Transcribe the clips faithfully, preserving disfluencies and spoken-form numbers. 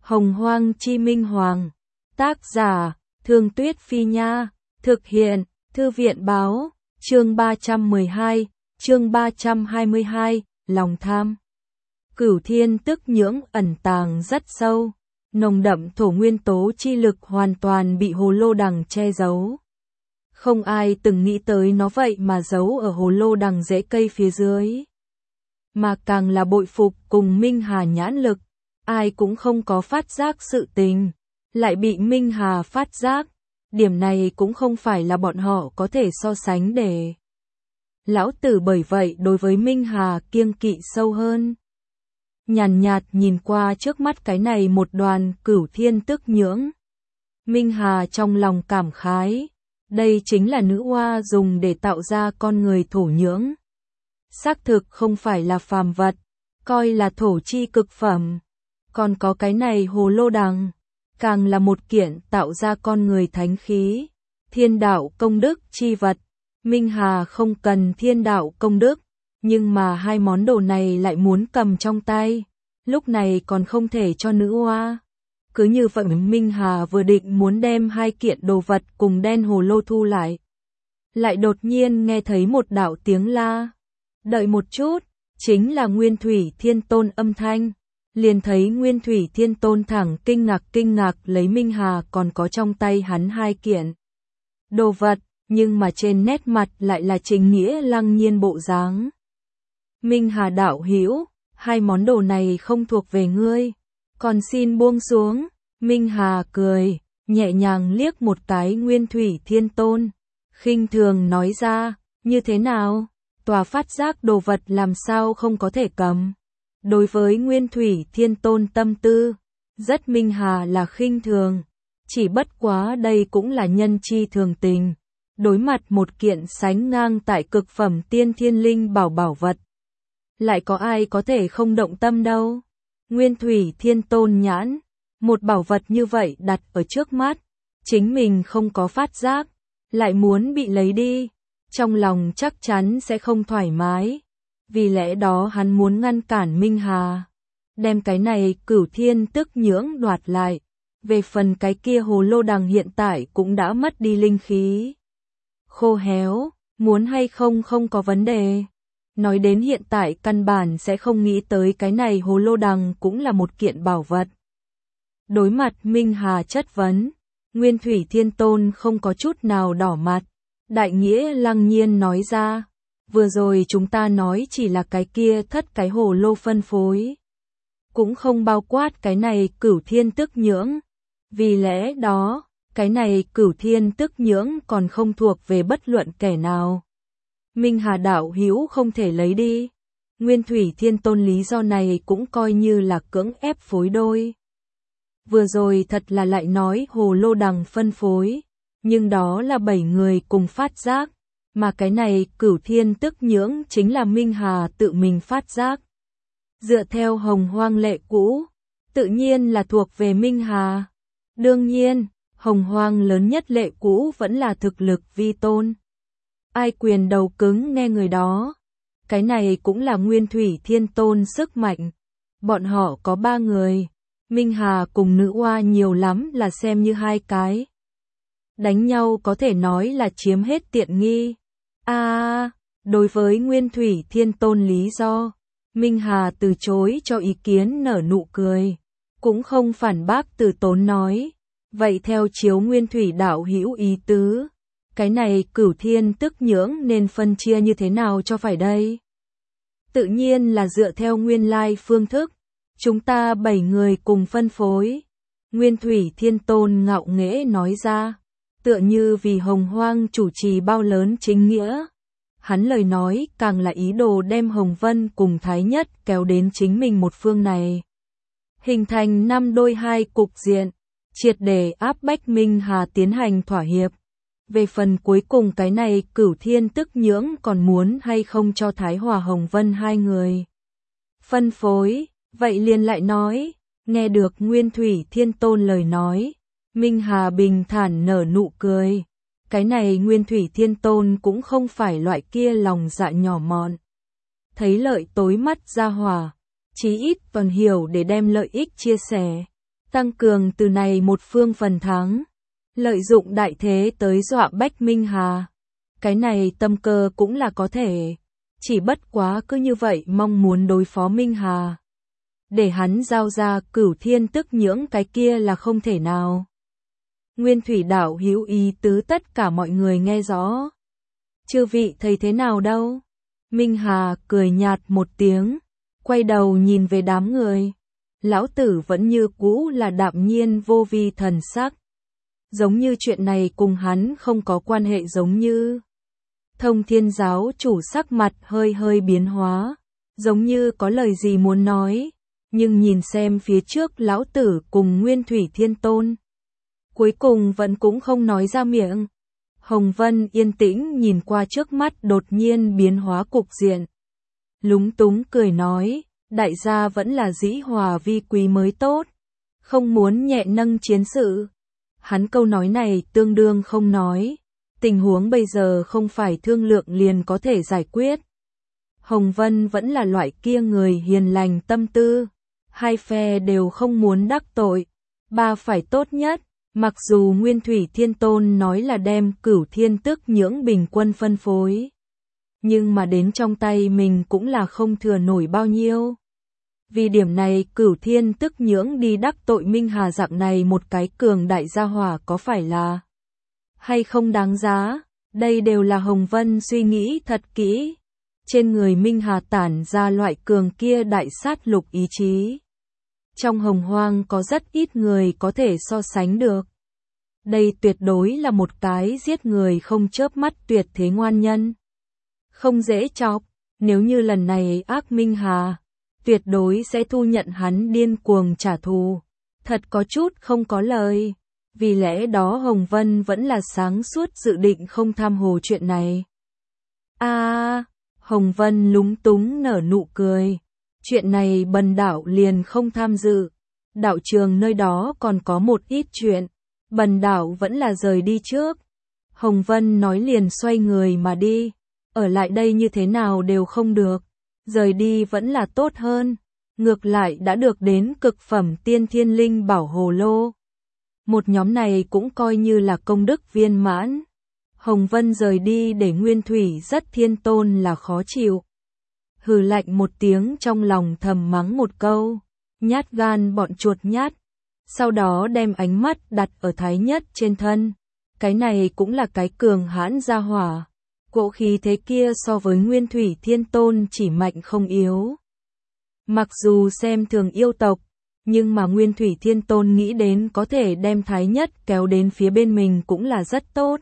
Hồng Hoang Chi Minh Hoàng. Tác giả, Thương Tuyết Phi Nha. Thực hiện, Thư viện Báo. Chương ba trăm mười hai, chương ba trăm hai mươi hai, Lòng Tham. Cửu thiên tức nhưỡng ẩn tàng rất sâu. Nồng đậm thổ nguyên tố chi lực hoàn toàn bị hồ lô đằng che giấu. Không ai từng nghĩ tới nó vậy mà giấu ở hồ lô đằng rễ cây phía dưới. Mà càng là bội phục cùng Minh Hà nhãn lực, ai cũng không có phát giác sự tình, lại bị Minh Hà phát giác, điểm này cũng không phải là bọn họ có thể so sánh để. Lão tử bởi vậy đối với Minh Hà kiêng kỵ sâu hơn. Nhàn nhạt nhìn qua trước mắt cái này một đoàn cửu thiên tức nhưỡng. Minh Hà trong lòng cảm khái, đây chính là nữ hoa dùng để tạo ra con người thổ nhưỡng. Xác thực không phải là phàm vật, coi là thổ chi cực phẩm. Còn có cái này hồ lô đằng, càng là một kiện tạo ra con người thánh khí, thiên đạo công đức chi vật. Minh Hà không cần thiên đạo công đức, nhưng mà hai món đồ này lại muốn cầm trong tay, lúc này còn không thể cho nữ hoa. Cứ như vậy Minh Hà vừa định muốn đem hai kiện đồ vật cùng đen hồ lô thu lại. Lại đột nhiên nghe thấy một đạo tiếng la. Đợi một chút, chính là Nguyên Thủy Thiên Tôn âm thanh. Liền thấy Nguyên Thủy Thiên Tôn thẳng kinh ngạc kinh ngạc lấy Minh Hà còn có trong tay hắn hai kiện đồ vật, nhưng mà trên nét mặt lại là chính nghĩa lăng nhiên bộ dáng. Minh Hà đạo hữu, hai món đồ này không thuộc về ngươi, còn xin buông xuống. Minh Hà cười, nhẹ nhàng liếc một cái Nguyên Thủy Thiên Tôn, khinh thường nói ra, như thế nào, tòa phát giác đồ vật làm sao không có thể cầm. Đối với Nguyên Thủy Thiên Tôn tâm tư, rất Minh Hà là khinh thường, chỉ bất quá đây cũng là nhân chi thường tình. Đối mặt một kiện sánh ngang tại cực phẩm tiên thiên linh bảo bảo vật, lại có ai có thể không động tâm đâu. Nguyên Thủy Thiên Tôn nhãn, một bảo vật như vậy đặt ở trước mắt, chính mình không có phát giác, lại muốn bị lấy đi, trong lòng chắc chắn sẽ không thoải mái. Vì lẽ đó hắn muốn ngăn cản Minh Hà, đem cái này cửu thiên tức nhưỡng đoạt lại. Về phần cái kia hồ lô đằng hiện tại cũng đã mất đi linh khí, khô héo, muốn hay không không có vấn đề. Nói đến hiện tại căn bản sẽ không nghĩ tới cái này hồ lô đằng cũng là một kiện bảo vật. Đối mặt Minh Hà chất vấn, Nguyên Thủy Thiên Tôn không có chút nào đỏ mặt, đại nghĩa lăng nhiên nói ra, vừa rồi chúng ta nói chỉ là cái kia thất cái hồ lô phân phối, cũng không bao quát cái này cửu thiên tức nhưỡng. Vì lẽ đó, cái này cửu thiên tức nhưỡng còn không thuộc về bất luận kẻ nào. Minh Hà đạo hữu không thể lấy đi. Nguyên Thủy Thiên Tôn lý do này cũng coi như là cưỡng ép phối đôi. Vừa rồi thật là lại nói hồ lô đằng phân phối, nhưng đó là bảy người cùng phát giác, mà cái này cửu thiên tức nhưỡng chính là Minh Hà tự mình phát giác. Dựa theo Hồng Hoang lệ cũ, tự nhiên là thuộc về Minh Hà. Đương nhiên, Hồng Hoang lớn nhất lệ cũ vẫn là thực lực vi tôn. Ai quyền đầu cứng nghe người đó. Cái này cũng là Nguyên Thủy Thiên Tôn sức mạnh. Bọn họ có ba người, Minh Hà cùng nữ oa nhiều lắm là xem như hai cái. Đánh nhau có thể nói là chiếm hết tiện nghi. À, đối với Nguyên Thủy Thiên Tôn lý do, Minh Hà từ chối cho ý kiến nở nụ cười, cũng không phản bác từ tốn nói. Vậy theo chiếu Nguyên Thủy đạo hữu ý tứ, cái này cửu thiên tức nhưỡng nên phân chia như thế nào cho phải đây? Tự nhiên là dựa theo nguyên lai phương thức, chúng ta bảy người cùng phân phối. Nguyên Thủy Thiên Tôn ngạo nghễ nói ra, tựa như vì Hồng Hoang chủ trì bao lớn chính nghĩa. Hắn lời nói càng là ý đồ đem Hồng Vân cùng Thái Nhất kéo đến chính mình một phương này, hình thành năm đôi hai cục diện, triệt để áp bách Minh Hà tiến hành thỏa hiệp. Về phần cuối cùng cái này cửu thiên tức nhưỡng còn muốn hay không cho Thái Hòa Hồng Vân hai người phân phối, vậy liền lại nói. Nghe được Nguyên Thủy Thiên Tôn lời nói, Minh Hà bình thản nở nụ cười. Cái này Nguyên Thủy Thiên Tôn cũng không phải loại kia lòng dạ nhỏ mọn, thấy lợi tối mắt ra hỏa, chí ít còn hiểu để đem lợi ích chia sẻ. tăng cường từ này một phương phần thắng, lợi dụng đại thế tới dọa bách Minh Hà. Cái này tâm cơ cũng là có thể, chỉ bất quá cứ như vậy mong muốn đối phó Minh Hà. Để hắn giao ra Cửu Thiên Tức Nhưỡng cái kia là không thể nào. Nguyên Thủy đạo hữu ý tứ tất cả mọi người nghe rõ. Chư vị thấy thế nào đâu? Minh Hà cười nhạt một tiếng, quay đầu nhìn về đám người. Lão tử vẫn như cũ là đạm nhiên vô vi thần sắc. Giống như chuyện này cùng hắn không có quan hệ giống như. Thông Thiên giáo chủ sắc mặt hơi hơi biến hóa, giống như có lời gì muốn nói, nhưng nhìn xem phía trước lão tử cùng Nguyên Thủy Thiên Tôn. Cuối cùng vẫn cũng không nói ra miệng. Hồng Vân yên tĩnh nhìn qua trước mắt đột nhiên biến hóa cục diện. Lúng túng cười nói, đại gia vẫn là dĩ hòa vi quý mới tốt, không muốn nhẹ nâng chiến sự. Hắn câu nói này tương đương không nói, tình huống bây giờ không phải thương lượng liền có thể giải quyết. Hồng Vân vẫn là loại kia người hiền lành tâm tư, hai phe đều không muốn đắc tội, ba phải tốt nhất. Mặc dù Nguyên Thủy Thiên Tôn nói là đem Cửu Thiên Tức Nhưỡng bình quân phân phối, nhưng mà đến trong tay mình cũng là không thừa nổi bao nhiêu. Vì điểm này Cửu Thiên Tức Nhưỡng đi đắc tội Minh Hà dạng này một cái cường đại gia hỏa có phải là hay không đáng giá, đây đều là Hồng Vân suy nghĩ thật kỹ. Trên người Minh Hà tản ra loại cường kia đại sát lục ý chí. Trong hồng hoang có rất ít người có thể so sánh được. Đây tuyệt đối là một cái giết người không chớp mắt tuyệt thế ngoan nhân. Không dễ chọc, nếu như lần này ác Minh Hà, tuyệt đối sẽ thu nhận hắn điên cuồng trả thù. Thật có chút không có lời. Vì lẽ đó Hồng Vân vẫn là sáng suốt dự định không tham hồ chuyện này. A, à, Hồng Vân lúng túng nở nụ cười. Chuyện này Bần đạo liền không tham dự. Đạo trường nơi đó còn có một ít chuyện. Bần đạo vẫn là rời đi trước. Hồng Vân nói liền xoay người mà đi. Ở lại đây như thế nào đều không được. Rời đi vẫn là tốt hơn. Ngược lại đã được đến cực phẩm tiên thiên linh bảo hồ lô. Một nhóm này cũng coi như là công đức viên mãn. Hồng Vân rời đi để Nguyên Thủy rất Thiên Tôn là khó chịu. Hừ lạnh một tiếng trong lòng thầm mắng một câu. Nhát gan bọn chuột nhát. Sau đó đem ánh mắt đặt ở Thái Nhất trên thân. Cái này cũng là cái cường hãn gia hỏa. Cỗ khí thế kia so với Nguyên Thủy Thiên Tôn chỉ mạnh không yếu. Mặc dù xem thường yêu tộc, nhưng mà Nguyên Thủy Thiên Tôn nghĩ đến có thể đem Thái Nhất kéo đến phía bên mình cũng là rất tốt.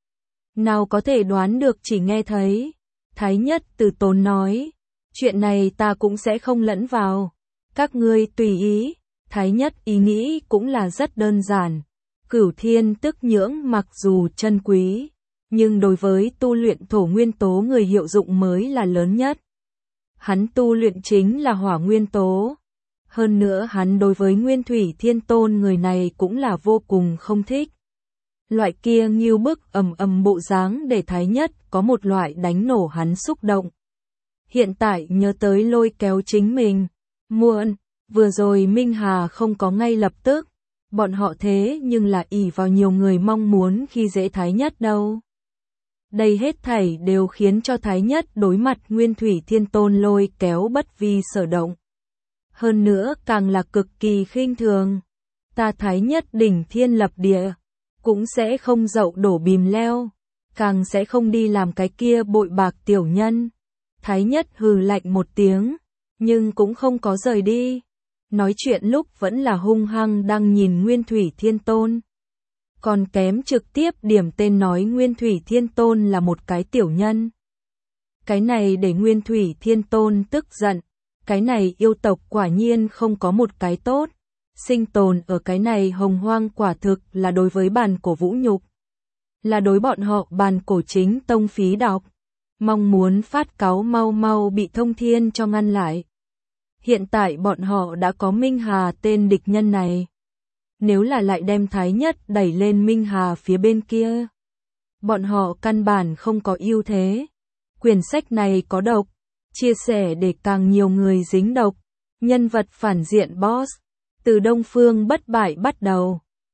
Nào có thể đoán được chỉ nghe thấy. Thái Nhất từ tốn nói, chuyện này ta cũng sẽ không lẫn vào. Các ngươi tùy ý. Thái Nhất ý nghĩ cũng là rất đơn giản. Cửu Thiên Tức Nhưỡng mặc dù chân quý, nhưng đối với tu luyện thổ nguyên tố người hiệu dụng mới là lớn nhất. Hắn tu luyện chính là hỏa nguyên tố. Hơn nữa hắn đối với Nguyên Thủy Thiên Tôn người này cũng là vô cùng không thích. Loại kia nghiêu bức ầm ầm bộ dáng để Thái Nhất có một loại đánh nổ hắn xúc động. Hiện tại nhớ tới lôi kéo chính mình. Muộn, vừa rồi Minh Hà không có ngay lập tức. Bọn họ thế nhưng là ỷ vào nhiều người mong muốn khi dễ Thái Nhất đâu. Đây hết thảy đều khiến cho Thái Nhất đối mặt Nguyên Thủy Thiên Tôn lôi kéo bất vi sở động. Hơn nữa càng là cực kỳ khinh thường. Ta Thái Nhất đỉnh thiên lập địa, cũng sẽ không dậu đổ bìm leo, càng sẽ không đi làm cái kia bội bạc tiểu nhân. Thái Nhất hừ lạnh một tiếng, nhưng cũng không có rời đi. Nói chuyện lúc vẫn là hung hăng đang nhìn Nguyên Thủy Thiên Tôn. Còn kém trực tiếp điểm tên nói Nguyên Thủy Thiên Tôn là một cái tiểu nhân. Cái này để Nguyên Thủy Thiên Tôn tức giận. Cái này yêu tộc quả nhiên không có một cái tốt. Sinh tồn ở cái này hồng hoang quả thực là đối với bàn cổ vũ nhục. Là đối bọn họ bàn cổ chính tông phí đọc. Mong muốn phát cáu mau mau bị Thông Thiên cho ngăn lại. Hiện tại bọn họ đã có Minh Hà tên địch nhân này. Nếu là lại đem Thái Nhất đẩy lên Minh Hà phía bên kia, bọn họ căn bản không có ưu thế. Quyển sách này có độc, chia sẻ để càng nhiều người dính độc. Nhân vật phản diện boss, từ Đông Phương bất bại bắt đầu.